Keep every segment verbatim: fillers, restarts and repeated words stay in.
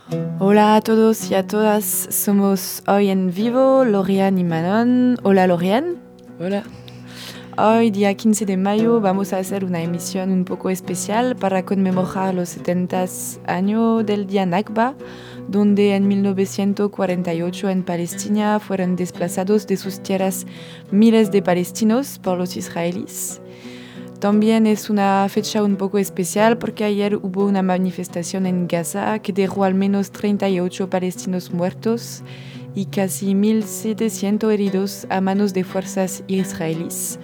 Hola a todos y a todas, somos hoy en vivo Lorian y Manon. Hola Lorian. Hola. Hoy, día quince de mayo, vamos a hacer una emisión un poco especial para conmemorar los setenta años del día Nakba, donde en mil novecientos cuarenta y ocho en Palestina fueron desplazados de sus tierras miles de palestinos por los israelíes. También es una fecha un poco especial porque ayer hubo una manifestación en Gaza que dejó al menos treinta y ocho palestinos muertos y casi mil setecientos heridos a manos de fuerzas israelíes.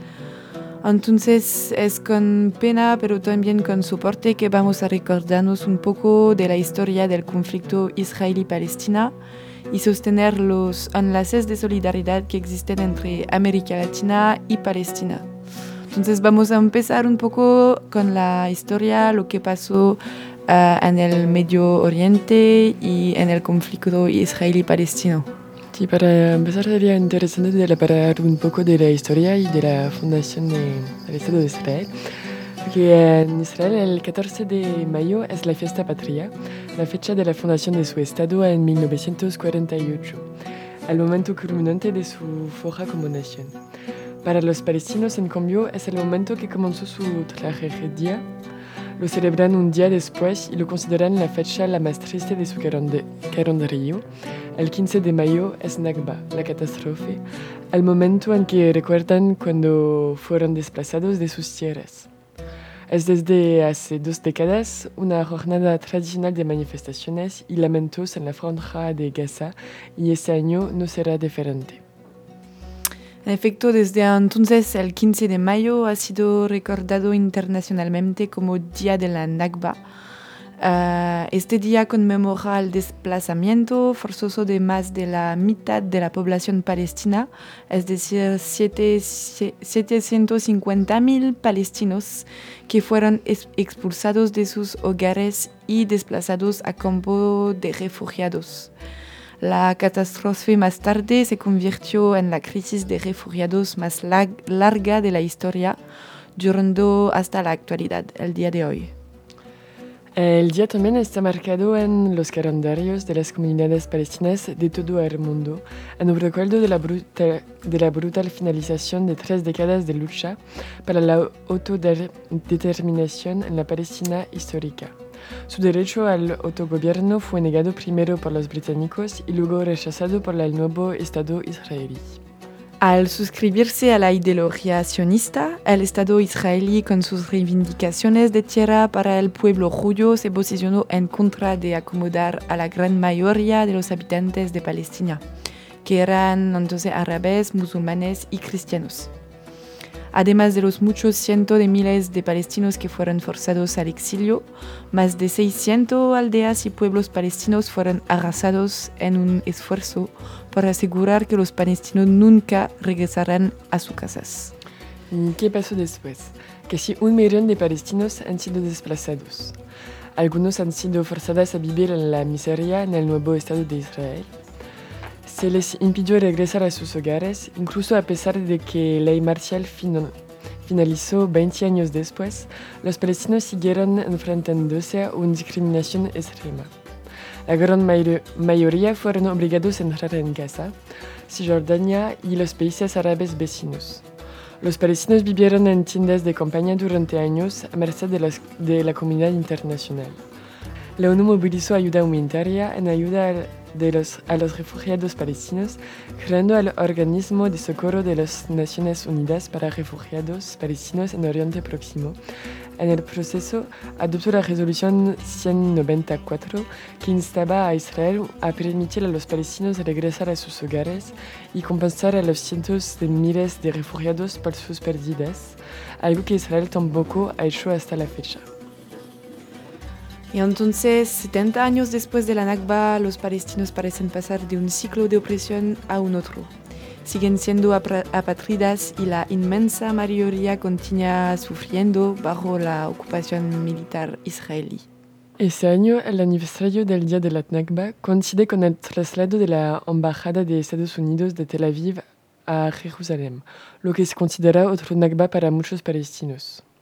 Entonces es con pena pero también con soporte que vamos a recordarnos un poco de la historia del conflicto israelí-palestina y sostener los enlaces de solidaridad que existen entre América Latina y Palestina. Entonces vamos a empezar un poco con la historia, lo que pasó uh, en el Medio Oriente y en el conflicto israelí-palestino. Sí, para empezar sería interesante de hablar un poco de la historia y de la fundación de, del Estado de Israel. Porque en Israel el catorce de mayo es la fiesta patria, la fecha de la fundación de su Estado en mil novecientos cuarenta y ocho, el momento culminante de su forja como nación. Para los palestinos, en cambio, es el momento que comenzó su tragedia. Lo celebran un día después y lo consideran la fecha la más triste de su calendario. El quince de mayo es Nakba, la catástrofe, el momento en que recuerdan cuando fueron desplazados de sus tierras. Es desde hace dos décadas una jornada tradicional de manifestaciones y lamentos en la franja de Gaza, y este año no será diferente. En efecto, desde entonces, el quince de mayo ha sido recordado internacionalmente como Día de la Nakba. Uh, este día conmemora el desplazamiento forzoso de más de la mitad de la población palestina, es decir, setecientos cincuenta mil palestinos que fueron expulsados de sus hogares y desplazados a campo de refugiados. La catástrofe más tarde se convirtió en la crisis de refugiados más larga de la historia, durando hasta la actualidad, el día de hoy. El día también está marcado en los calendarios de las comunidades palestinas de todo el mundo, en un recuerdo de la, brutal, de la brutal finalización de tres décadas de lucha para la autodeterminación en la Palestina histórica. Su derecho al autogobierno fue negado primero por los británicos y luego rechazado por el nuevo Estado israelí. Al suscribirse a la ideología sionista, el Estado israelí con sus reivindicaciones de tierra para el pueblo judío se posicionó en contra de acomodar a la gran mayoría de los habitantes de Palestina, que eran entonces árabes, musulmanes y cristianos. Además de los muchos cientos de miles de palestinos que fueron forzados al exilio, más de seiscientas aldeas y pueblos palestinos fueron arrasados en un esfuerzo para asegurar que los palestinos nunca regresaran a sus casas. ¿Y qué pasó después? Casi un millón de palestinos han sido desplazados. Algunos han sido forzados a vivir en la miseria en el nuevo Estado de Israel. Se les impidió regresar a sus hogares, incluso a pesar de que la ley marcial fin- finalizó veinte años después, los palestinos siguieron enfrentándose a una discriminación extrema. La gran mayor- mayoría fueron obligados a entrar en Gaza, Cisjordania y los países árabes vecinos. Los palestinos vivieron en tiendas de campaña durante años a merced de, las, de la comunidad internacional. La ONU movilizó ayuda humanitaria en ayuda a De los, a los refugiados palestinos, creando el Organismo de Socorro de las Naciones Unidas para Refugiados Palestinos en Oriente Próximo. En el proceso, adoptó la resolución ciento noventa y cuatro, que instaba a Israel a permitir a los palestinos regresar a sus hogares y compensar a los cientos de miles de refugiados por sus pérdidas, algo que Israel tampoco ha hecho hasta la fecha. Y entonces, setenta años después de la Nakba, los palestinos parecen pasar de un ciclo de opresión a un otro. Siguen siendo apátridas y la inmensa mayoría continúa sufriendo bajo la ocupación militar israelí. Ese año, el aniversario del Día de la Nakba coincide con el traslado de la Embajada de Estados Unidos de Tel Aviv a Jerusalén, lo que se considera otro Nakba para muchos palestinos.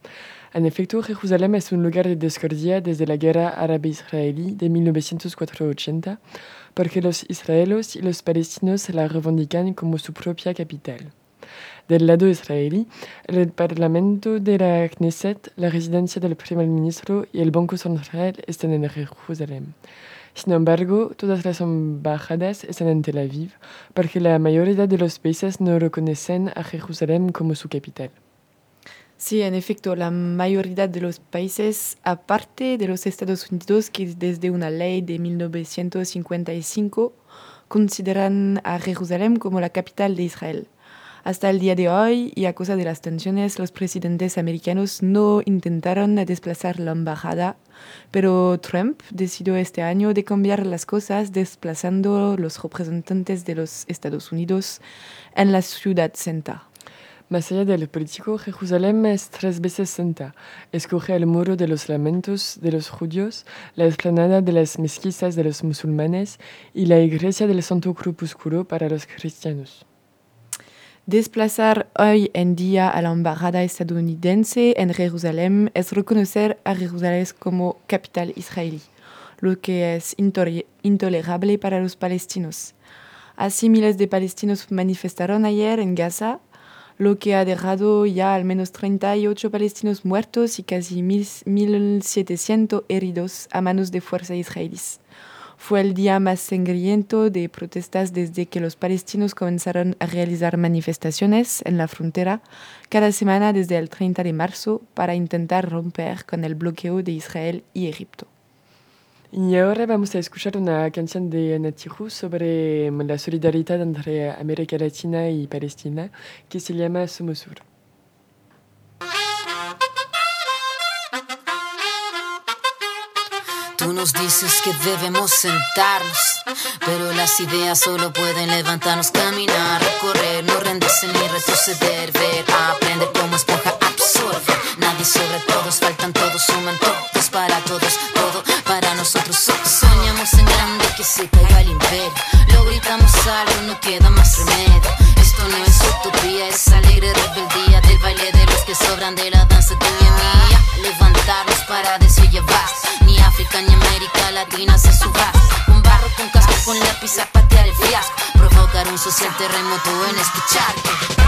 En efecto, Jerusalén es un lugar de discordia desde la guerra árabe-israelí de mil novecientos ochenta, porque los israelíes y los palestinos la reivindican como su propia capital. Del lado israelí, el Parlamento de la Knesset, la residencia del primer ministro y el Banco Central están en Jerusalén. Sin embargo, todas las embajadas están en Tel Aviv, porque la mayoría de los países no reconocen a Jerusalén como su capital. Sí, en efecto, la mayoría de los países, aparte de los Estados Unidos, que desde una ley de mil novecientos cincuenta y cinco consideran a Jerusalén como la capital de Israel. Hasta el día de hoy, y a causa de las tensiones, los presidentes americanos no intentaron desplazar la embajada, pero Trump decidió este año de cambiar las cosas desplazando los representantes de los Estados Unidos en la ciudad santa. Más allá del político, Jerusalén es tres veces santa. Escoge el muro de los lamentos de los judíos, la explanada de las mezquitas de los musulmanes y la iglesia del Santo Crepúsculo para los cristianos. Desplazar hoy en día a la embajada estadounidense en Jerusalén es reconocer a Jerusalén como capital israelí, lo que es intolerable para los palestinos. Así, miles de palestinos manifestaron ayer en Gaza, lo que ha dejado ya al menos treinta y ocho palestinos muertos y casi mil setecientos heridos a manos de fuerzas israelíes. Fue el día más sangriento de protestas desde que los palestinos comenzaron a realizar manifestaciones en la frontera cada semana desde el treinta de marzo para intentar romper con el bloqueo de Israel y Egipto. Y ahora vamos a escuchar una canción de Natiru sobre la solidaridad entre América Latina y Palestina que se llama Somos Sur. Tú nos dices que debemos sentarnos, pero las ideas solo pueden levantarnos, caminar, recorrer, no rendirse ni retroceder, ver, aprender como esponja, absorber. Nadie sobre todos, faltan todos, suman todos para todos, todo para nosotros. Soñamos en grande que se caiga el imperio, lo gritamos algo, no queda más remedio. Esto no es utopía, es alegre rebeldía del baile de los que sobran de la danza tuya y mía. Levantarnos para decir ya basta. Ni África ni América Latina se suba. Con barro, con casco, con lápiz a patear el fiasco. Provocar un social terremoto en este charco.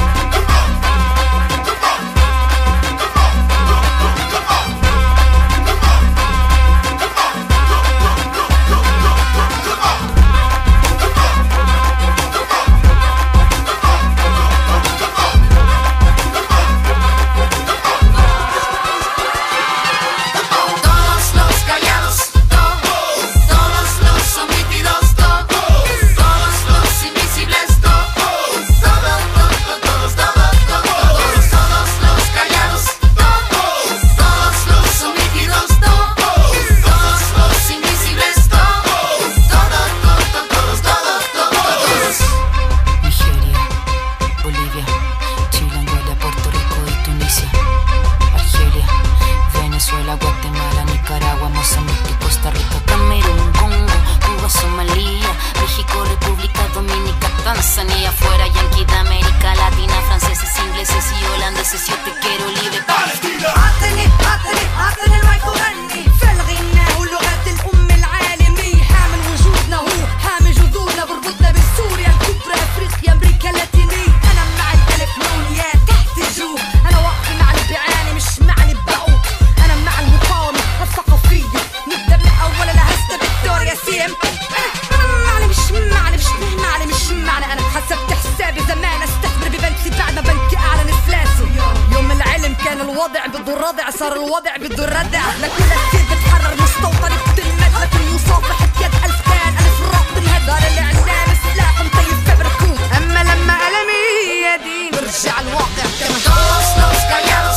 الوضع بده الردع صار الوضع بده الردع لكل كثير بتحرر مستوطن بتلمد لكل يصافح بيد ألف كان ألف راق بالهد دار اللي عندنا سلاح مطيب فبركوت أما لما ألمي يدين برجع الواقع كما todos los callados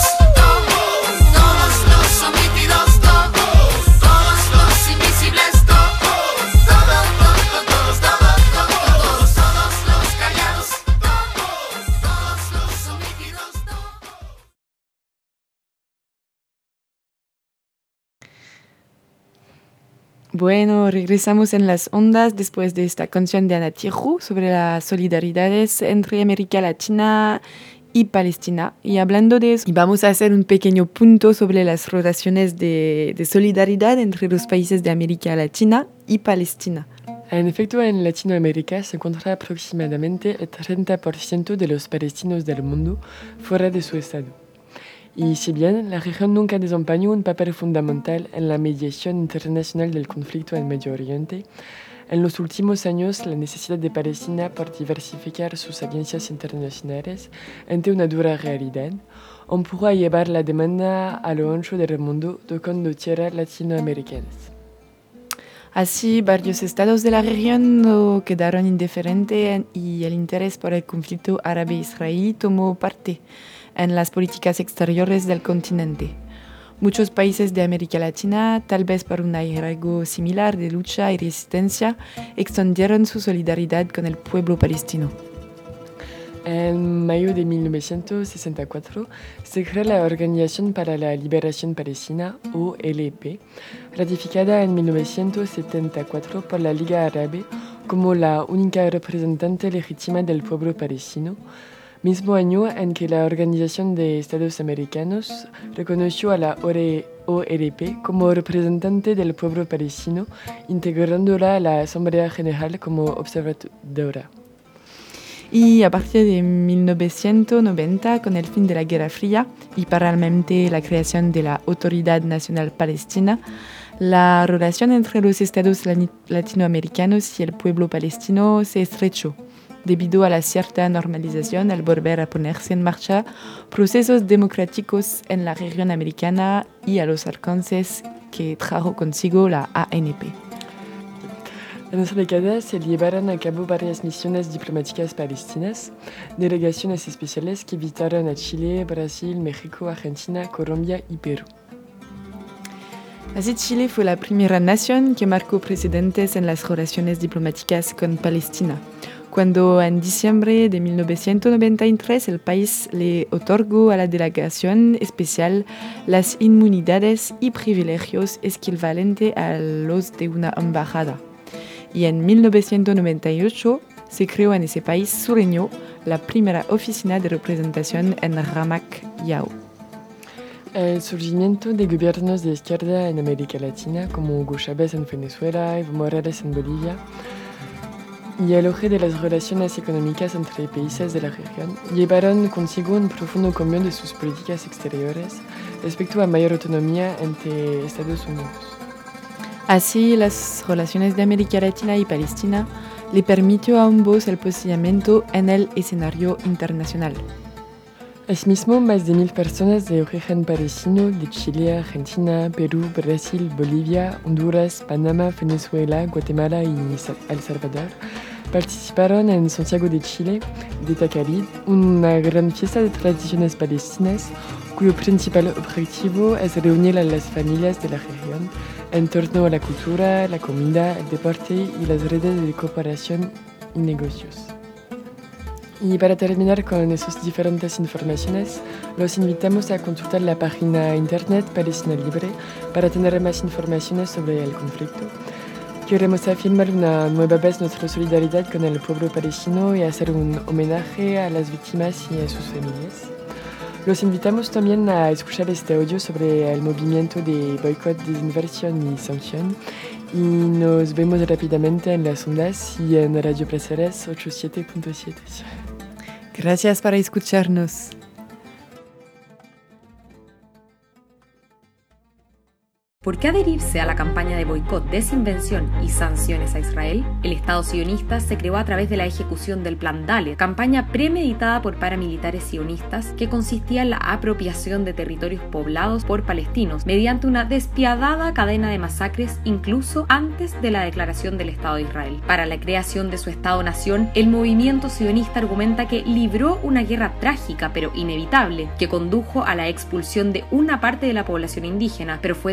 todos los omitidos todos los invisibles todos todos todos todos todos los callados todos los omitidos. Bueno, regresamos en las ondas después de esta canción de Ana Tijoux sobre las solidaridades entre América Latina y Palestina. Y hablando de eso, vamos a hacer un pequeño punto sobre las relaciones de, de solidaridad entre los países de América Latina y Palestina. En efecto, en Latinoamérica se encuentra aproximadamente el treinta por ciento de los palestinos del mundo fuera de su estado. Y si bien la región nunca desempeñó un papel fundamental en la mediación internacional del conflicto en Medio Oriente, en los últimos años la necesidad de Palestina por diversificar sus agencias internacionales ante una dura realidad empujó a llevar la demanda a lo ancho del mundo tocando tierras latinoamericanas. Así, varios estados de la región no quedaron indiferentes y el interés por el conflicto árabe-israelí tomó parte en las políticas exteriores del continente. Muchos países de América Latina, tal vez por un arraigo similar de lucha y resistencia, extendieron su solidaridad con el pueblo palestino. En mayo de mil novecientos sesenta y cuatro se creó la Organización para la Liberación Palestina, O L P, ratificada en mil novecientos setenta y cuatro por la Liga Árabe como la única representante legítima del pueblo palestino, mismo año en que la Organización de Estados Americanos reconoció a la O L P como representante del pueblo palestino, integrándola a la Asamblea General como observadora. Y a partir de mil novecientos noventa, con el fin de la Guerra Fría y paralelamente la creación de la Autoridad Nacional Palestina, la relación entre los estados latinoamericanos y el pueblo palestino se estrechó, debido a la cierta normalización al volver a ponerse en marcha procesos democráticos en la región americana y a los alcances que trajo consigo la A N P. En esa década se llevaron a cabo varias misiones diplomáticas palestinas, delegaciones especiales que visitaron a Chile, Brasil, México, Argentina, Colombia y Perú. Así, Chile fue la primera nación que marcó precedentes en las relaciones diplomáticas con Palestina, cuando en diciembre de mil novecientos noventa y tres el país le otorgó a la delegación especial las inmunidades y privilegios equivalentes a los de una embajada. Y en mil novecientos noventa y ocho se creó en ese país sureño la primera oficina de representación en Ramat Yau. El surgimiento de gobiernos de izquierda en América Latina, como Hugo Chávez en Venezuela, Evo Morales en Bolivia, y el auge de las relaciones económicas entre países de la región, llevaron consigo un profundo cambio de sus políticas exteriores respecto a mayor autonomía entre Estados Unidos. Así, las relaciones de América Latina y Palestina le permitió a ambos el posicionamiento en el escenario internacional. Asimismo, más de mil personas de origen palestino de Chile, Argentina, Perú, Brasil, Bolivia, Honduras, Panamá, Venezuela, Guatemala y El Salvador participaron en Santiago de Chile, de Takhalid, una gran fiesta de tradiciones palestinas cuyo principal objetivo es reunir a las familias de la región en torno a la cultura, la comida, el deporte y las redes de cooperación y negocios. Y para terminar con esas diferentes informaciones, los invitamos a consultar la página internet Palestina Libre para tener más informaciones sobre el conflicto. Queremos afirmar una nueva vez nuestra solidaridad con el pueblo palestino y hacer un homenaje a las víctimas y a sus familias. Los invitamos también a escuchar este audio sobre el movimiento de boicot, desinversión y sanción. Y nos vemos rápidamente en las ondas y en Radio Placeres ochenta y siete punto siete. Gracias por escucharnos. ¿Por qué adherirse a la campaña de boicot, desinvención y sanciones a Israel? El Estado sionista se creó a través de la ejecución del Plan Dalet, campaña premeditada por paramilitares sionistas que consistía en la apropiación de territorios poblados por palestinos mediante una despiadada cadena de masacres incluso antes de la declaración del Estado de Israel. Para la creación de su Estado-nación, el movimiento sionista argumenta que libró una guerra trágica pero inevitable que condujo a la expulsión de una parte de la población indígena, pero fue todo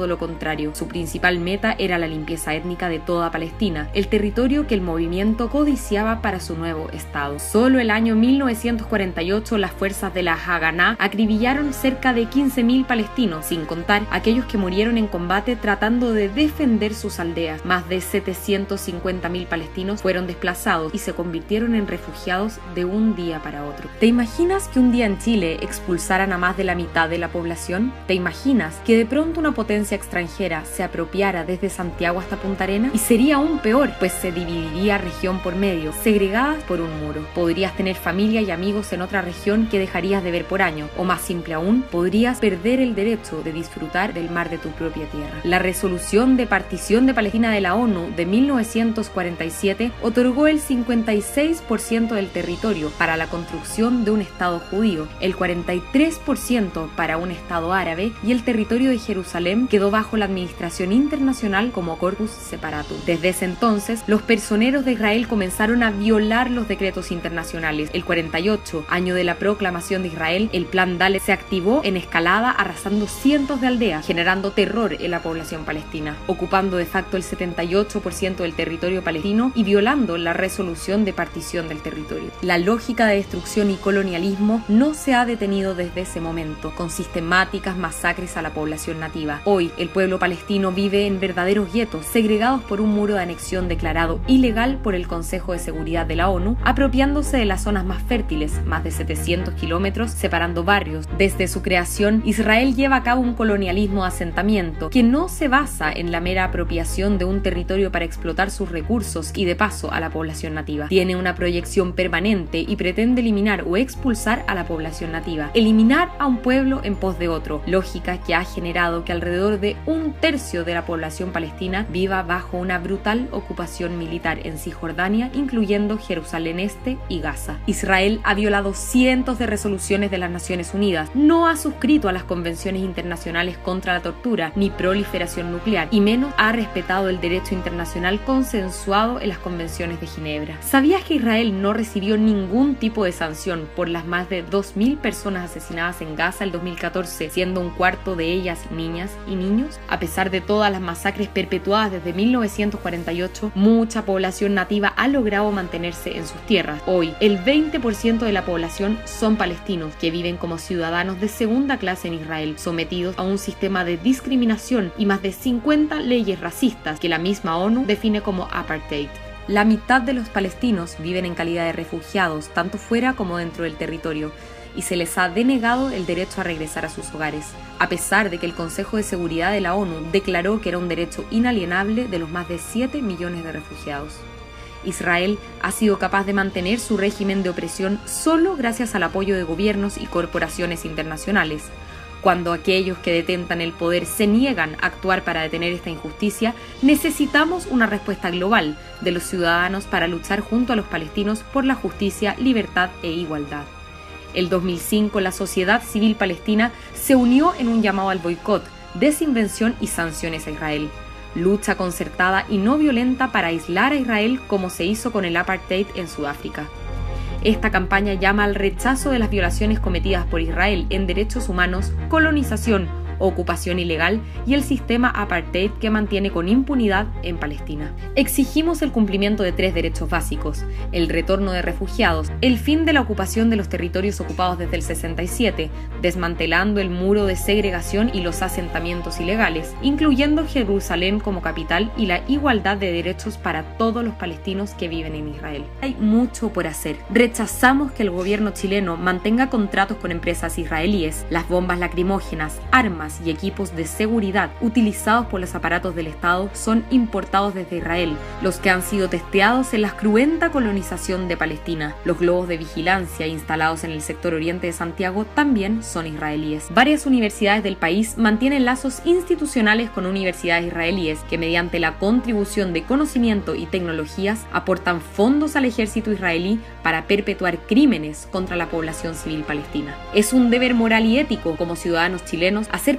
lo contrario. Su principal meta era la limpieza étnica de toda Palestina, el territorio que el movimiento codiciaba para su nuevo estado. Solo el año mil novecientos cuarenta y ocho las fuerzas de la Haganá acribillaron cerca de quince mil palestinos, sin contar aquellos que murieron en combate tratando de defender sus aldeas. Más de setecientos cincuenta mil palestinos fueron desplazados y se convirtieron en refugiados de un día para otro. ¿Te imaginas que un día en Chile expulsaran a más de la mitad de la población? ¿Te imaginas que de pronto una potencia extranjera se apropiara desde Santiago hasta Punta Arenas? Y sería aún peor, pues se dividiría región por medio, segregadas por un muro. Podrías tener familia y amigos en otra región que dejarías de ver por años, o más simple aún, podrías perder el derecho de disfrutar del mar de tu propia tierra. La resolución de partición de Palestina de la ONU de mil novecientos cuarenta y siete otorgó el cincuenta y seis por ciento del territorio para la construcción de un Estado judío, el cuarenta y tres por ciento para un Estado árabe, y el territorio de Jerusalén quedó bajo la administración internacional como Corpus Separatum. Desde ese entonces, los personeros de Israel comenzaron a violar los decretos internacionales. El cuarenta y ocho, año de la proclamación de Israel, el Plan Dalet se activó en escalada, arrasando cientos de aldeas, generando terror en la población palestina, ocupando de facto el setenta y ocho por ciento del territorio palestino y violando la resolución de partición del territorio. La lógica de destrucción y colonialismo no se ha detenido desde ese momento, con sistemáticas masacres a la población nativa. Hoy, el pueblo palestino vive en verdaderos guetos, segregados por un muro de anexión declarado ilegal por el Consejo de Seguridad de la ONU, apropiándose de las zonas más fértiles, más de setecientos kilómetros, separando barrios. Desde su creación, Israel lleva a cabo un colonialismo de asentamiento que no se basa en la mera apropiación de un territorio para explotar sus recursos y de paso a la población nativa. Tiene una proyección permanente y pretende eliminar o expulsar a la población nativa, eliminar a un pueblo en pos de otro, lógica que ha generado que alrededor de un tercio de la población palestina viva bajo una brutal ocupación militar en Cisjordania, incluyendo Jerusalén Este y Gaza. Israel ha violado cientos de resoluciones de las Naciones Unidas, no ha suscrito a las convenciones internacionales contra la tortura ni proliferación nuclear, y menos ha respetado el derecho internacional consensuado en las convenciones de Ginebra. ¿Sabías que Israel no recibió ningún tipo de sanción por las más de dos mil personas asesinadas en Gaza el dos mil catorce, siendo un cuarto de ellas niñas y niños? A pesar de todas las masacres perpetuadas desde mil novecientos cuarenta y ocho, mucha población nativa ha logrado mantenerse en sus tierras. Hoy, el veinte por ciento de la población son palestinos, que viven como ciudadanos de segunda clase en Israel, sometidos a un sistema de discriminación y más de cincuenta leyes racistas que la misma ONU define como apartheid. La mitad de los palestinos viven en calidad de refugiados, tanto fuera como dentro del territorio, y se les ha denegado el derecho a regresar a sus hogares, a pesar de que el Consejo de Seguridad de la ONU declaró que era un derecho inalienable de los más de siete millones de refugiados. Israel ha sido capaz de mantener su régimen de opresión solo gracias al apoyo de gobiernos y corporaciones internacionales. Cuando aquellos que detentan el poder se niegan a actuar para detener esta injusticia, necesitamos una respuesta global de los ciudadanos para luchar junto a los palestinos por la justicia, libertad e igualdad. El dos mil cinco, la sociedad civil palestina se unió en un llamado al boicot, desinvención y sanciones a Israel. Lucha concertada y no violenta para aislar a Israel, como se hizo con el apartheid en Sudáfrica. Esta campaña llama al rechazo de las violaciones cometidas por Israel en derechos humanos, colonización, ocupación ilegal y el sistema apartheid que mantiene con impunidad en Palestina. Exigimos el cumplimiento de tres derechos básicos: el retorno de refugiados, el fin de la ocupación de los territorios ocupados desde el sesenta y siete, desmantelando el muro de segregación y los asentamientos ilegales, incluyendo Jerusalén como capital, y la igualdad de derechos para todos los palestinos que viven en Israel. Hay mucho por hacer. Rechazamos que el gobierno chileno mantenga contratos con empresas israelíes. Las bombas lacrimógenas, armas y equipos de seguridad utilizados por los aparatos del Estado son importados desde Israel, los que han sido testeados en la cruenta colonización de Palestina. Los globos de vigilancia instalados en el sector oriente de Santiago también son israelíes. Varias universidades del país mantienen lazos institucionales con universidades israelíes que, mediante la contribución de conocimiento y tecnologías, aportan fondos al ejército israelí para perpetuar crímenes contra la población civil palestina. Es un deber moral y ético como ciudadanos chilenos hacer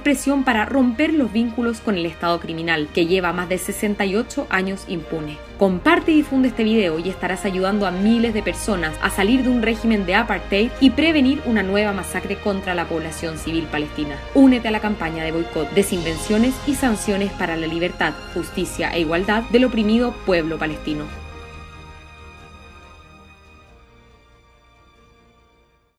hacer presión para romper los vínculos con el Estado criminal, que lleva más de sesenta y ocho años impune. Comparte y difunde este video y estarás ayudando a miles de personas a salir de un régimen de apartheid y prevenir una nueva masacre contra la población civil palestina. Únete a la campaña de boicot, desinvenciones y sanciones para la libertad, justicia e igualdad del oprimido pueblo palestino.